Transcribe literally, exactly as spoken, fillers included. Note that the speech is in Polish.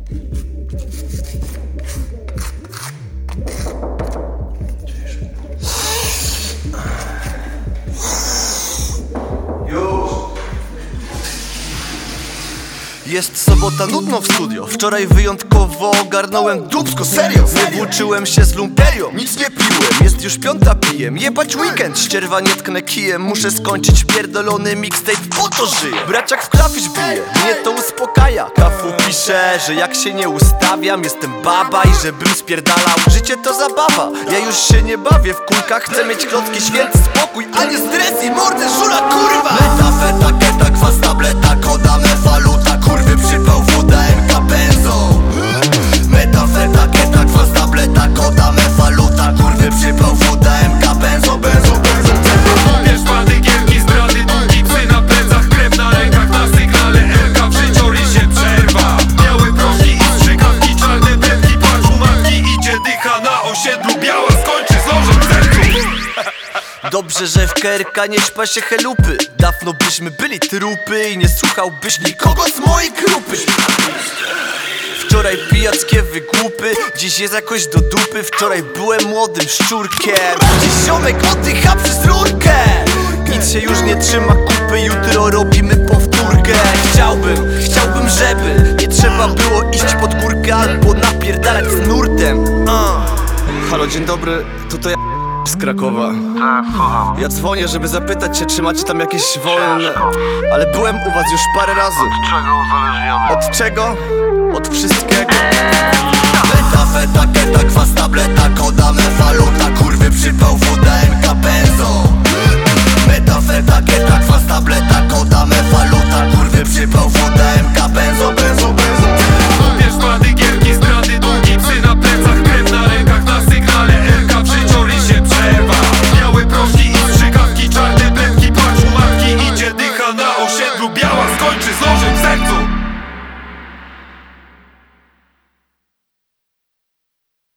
Jest sobota, nudno w studio. Wczoraj wyjątkowo ogarnąłem dupsko, serio. Nie włóczyłem się z lumperią, nic nie piłem. Jest już piąta, pijem, jebać weekend. Ścierwa nie tknę kijem, muszę skończyć pierdolony mixtape, po to żyję. Braciak w klawisz bije, mnie to uspokaja. Kafu pisze, że jak się nie ustawiam, jestem baba i żebym spierdalał. Życie to zabawa, ja już się nie bawię w kulkach. Chcę mieć klocki, święty spokój, a nie stres i mordę żula, kurwa. Meta, feta, keta, kwas, tableta, koda, mefaluta, kurwy przypał, woda, M K, benzo. Meta, feta, keta, kwas, tableta, koda, mefaluta, kurwy przypał, woda, M K, benzo, benzo, benzo. Wiesz, pady, gierki, zdrady, długi psy na plecach, krew na rękach, na sygnale L K, w życiorysie przerwa. Białe proszki i strzykawki, czarne bredki, płacz u matki, idzie dycha na osiedlu, biała skończy z nożem w sercu. Dobrze, że w K R K nie śpa się chelupy. Dawno byśmy byli trupy i nie słuchałbyś nikogo z mojej grupy. Wczoraj pijackie wygłupy, dziś jest jakoś do dupy. Wczoraj byłem młodym szczurkiem, dziś ziomek oddycha przez rurkę. Nic się już nie trzyma kupy, jutro robimy powtórkę. Chciałbym, chciałbym, żeby nie trzeba było iść pod górkę albo napierdalać z nurtem. uh. Halo, dzień dobry, tutaj z Krakowa. Tak, słucham. Ja dzwonię, żeby zapytać się, czy macie tam jakieś wolne. Ale byłem u was już parę razy. Od czego uzależniony? Od czego? Od wszystkiego. Meta, feta, keta, kwas, tableta, koda, mefaluta, kurwy przypał, woda, M K, benzo. Meta, feta, keta, kwas, tableta, koda, mefaluta, kurwy przypał,